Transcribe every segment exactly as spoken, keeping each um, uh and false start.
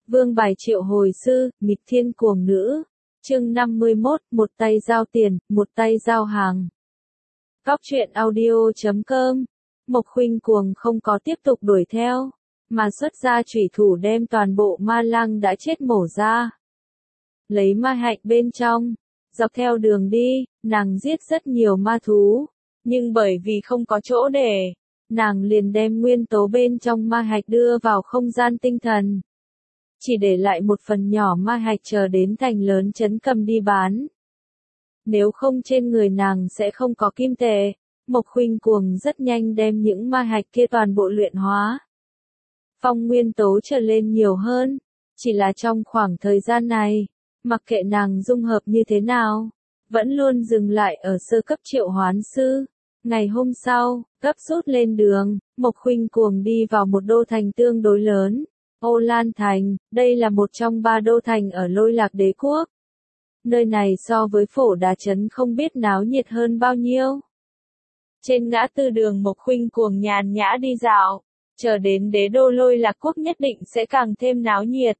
Vương bài triệu hồi sư, nghịch thiên cuồng nữ. Chương năm mươi mốt, một tay giao tiền, một tay giao hàng. Góc truyện audio chấm com. Mộc Khuynh Cuồng không có tiếp tục đuổi theo, mà xuất ra chủy thủ đem toàn bộ ma lăng đã chết mổ ra. Lấy ma hạch bên trong, dọc theo đường đi, nàng giết rất nhiều ma thú, nhưng bởi vì không có chỗ để, nàng liền đem nguyên tố bên trong ma hạch đưa vào không gian tinh thần. Chỉ để lại một phần nhỏ ma hạch chờ đến thành lớn trấn cầm đi bán. Nếu không trên người nàng sẽ không có kim tệ. Mộc Khuynh Cuồng rất nhanh đem những ma hạch kia toàn bộ luyện hóa. Phong nguyên tố trở lên nhiều hơn. Chỉ là trong khoảng thời gian này, mặc kệ nàng dung hợp như thế nào, vẫn luôn dừng lại ở sơ cấp triệu hoán sư. Ngày hôm sau, gấp rút lên đường, Mộc Khuynh Cuồng đi vào một đô thành tương đối lớn. Ô Lan Thành, đây là một trong ba đô thành ở Lôi Lạc Đế Quốc. Nơi này so với Phổ Đà Trấn không biết náo nhiệt hơn bao nhiêu. Trên ngã tư đường Mộc Khuynh Cuồng nhàn nhã đi dạo, chờ đến đế đô Lôi Lạc Quốc nhất định sẽ càng thêm náo nhiệt.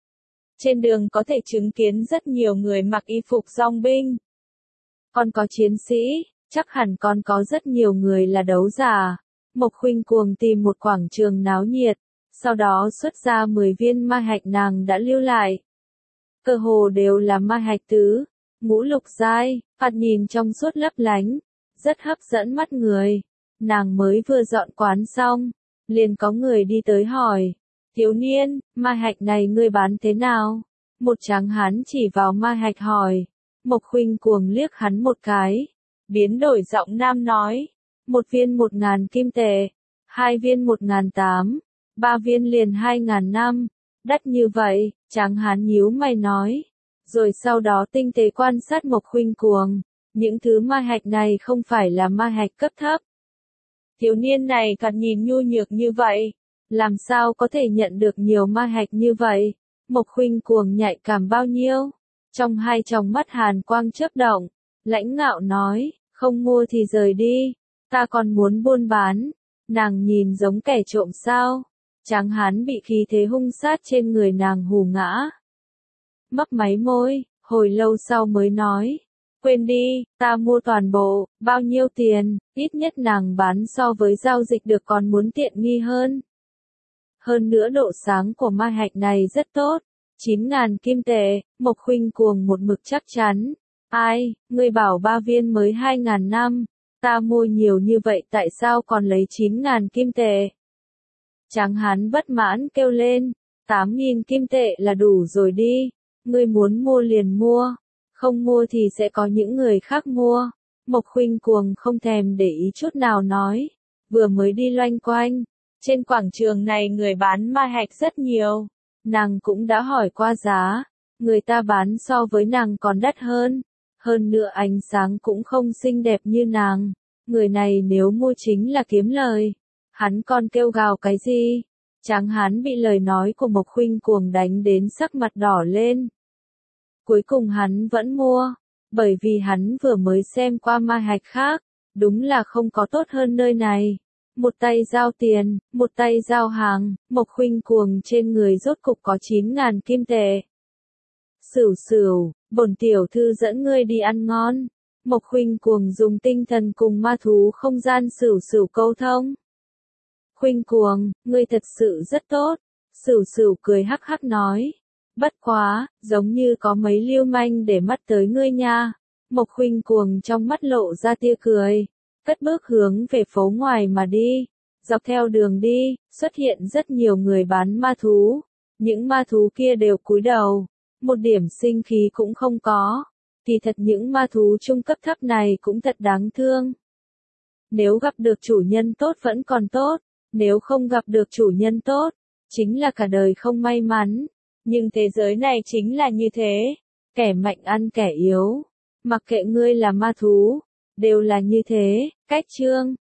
Trên đường có thể chứng kiến rất nhiều người mặc y phục dòng binh. Còn có chiến sĩ, chắc hẳn còn có rất nhiều người là đấu giả. Mộc Khuynh Cuồng tìm một quảng trường náo nhiệt, sau đó xuất ra mười viên ma hạch nàng đã lưu lại. Cơ hồ đều là ma hạch tứ, ngũ lục giai, phạt nhìn trong suốt lấp lánh, rất hấp dẫn mắt người. Nàng mới vừa dọn quán xong, liền có người đi tới hỏi, thiếu niên, ma hạch này ngươi bán thế nào? Một tráng hán chỉ vào ma hạch hỏi. Mộc Khuynh Cuồng liếc hắn một cái, biến đổi giọng nam nói, một viên một ngàn kim tệ, hai viên một ngàn tám, ba viên liền hai ngàn năm, đắt như vậy. Tráng hán nhíu mày nói, rồi sau đó tinh tế quan sát Mộc Khuynh Cuồng, những thứ ma hạch này không phải là ma hạch cấp thấp. Thiếu niên này thoạt nhìn nhu nhược như vậy, làm sao có thể nhận được nhiều ma hạch như vậy? Mộc Khuynh Cuồng nhạy cảm bao nhiêu? Trong hai tròng mắt hàn quang chớp động, lãnh ngạo nói, không mua thì rời đi, ta còn muốn buôn bán. Nàng nhìn giống kẻ trộm sao? Tráng hán bị khí thế hung sát trên người nàng hù ngã. Mấp máy môi, hồi lâu sau mới nói, quên đi, ta mua toàn bộ, bao nhiêu tiền, ít nhất nàng bán so với giao dịch được còn muốn tiện nghi hơn. Hơn nữa độ sáng của ma hạch này rất tốt, chín ngàn kim tệ. Mộc Khuynh Cuồng một mực chắc chắn. Ai, ngươi bảo ba viên mới hai ngàn năm, ta mua nhiều như vậy tại sao còn lấy chín ngàn kim tệ? Tráng hán bất mãn kêu lên, tám nghìn kim tệ là đủ rồi đi, ngươi muốn mua liền mua, không mua thì sẽ có những người khác mua. Mộc Khuynh Cuồng không thèm để ý chút nào nói, vừa mới đi loanh quanh, trên quảng trường này người bán ma hạch rất nhiều, nàng cũng đã hỏi qua giá, người ta bán so với nàng còn đắt hơn, hơn nữa ánh sáng cũng không xinh đẹp như nàng, người này nếu mua chính là kiếm lời. Hắn còn kêu gào cái gì? Tráng hán bị lời nói của Mộc Khuynh Cuồng đánh đến sắc mặt đỏ lên. Cuối cùng hắn vẫn mua, bởi vì hắn vừa mới xem qua ma hạch khác, đúng là không có tốt hơn nơi này. Một tay giao tiền, một tay giao hàng, Mộc Khuynh Cuồng trên người rốt cục có chín ngàn kim tệ. Sửu sửu, bổn tiểu thư dẫn ngươi đi ăn ngon. Mộc Khuynh Cuồng dùng tinh thần cùng ma thú không gian sửu sửu câu thông. Khuynh Cuồng, ngươi thật sự rất tốt. Sửu sửu cười hắc hắc nói. Bất quá, giống như có mấy lưu manh để mắt tới ngươi nha. Mộc Khuynh Cuồng trong mắt lộ ra tia cười, cất bước hướng về phố ngoài mà đi. Dọc theo đường đi, xuất hiện rất nhiều người bán ma thú. Những ma thú kia đều cúi đầu, một điểm sinh khí cũng không có. Thì thật những ma thú trung cấp thấp này cũng thật đáng thương. Nếu gặp được chủ nhân tốt vẫn còn tốt. Nếu không gặp được chủ nhân tốt, chính là cả đời không may mắn. Nhưng thế giới này chính là như thế. Kẻ mạnh ăn kẻ yếu. Mặc kệ ngươi là ma thú, đều là như thế. Cách chương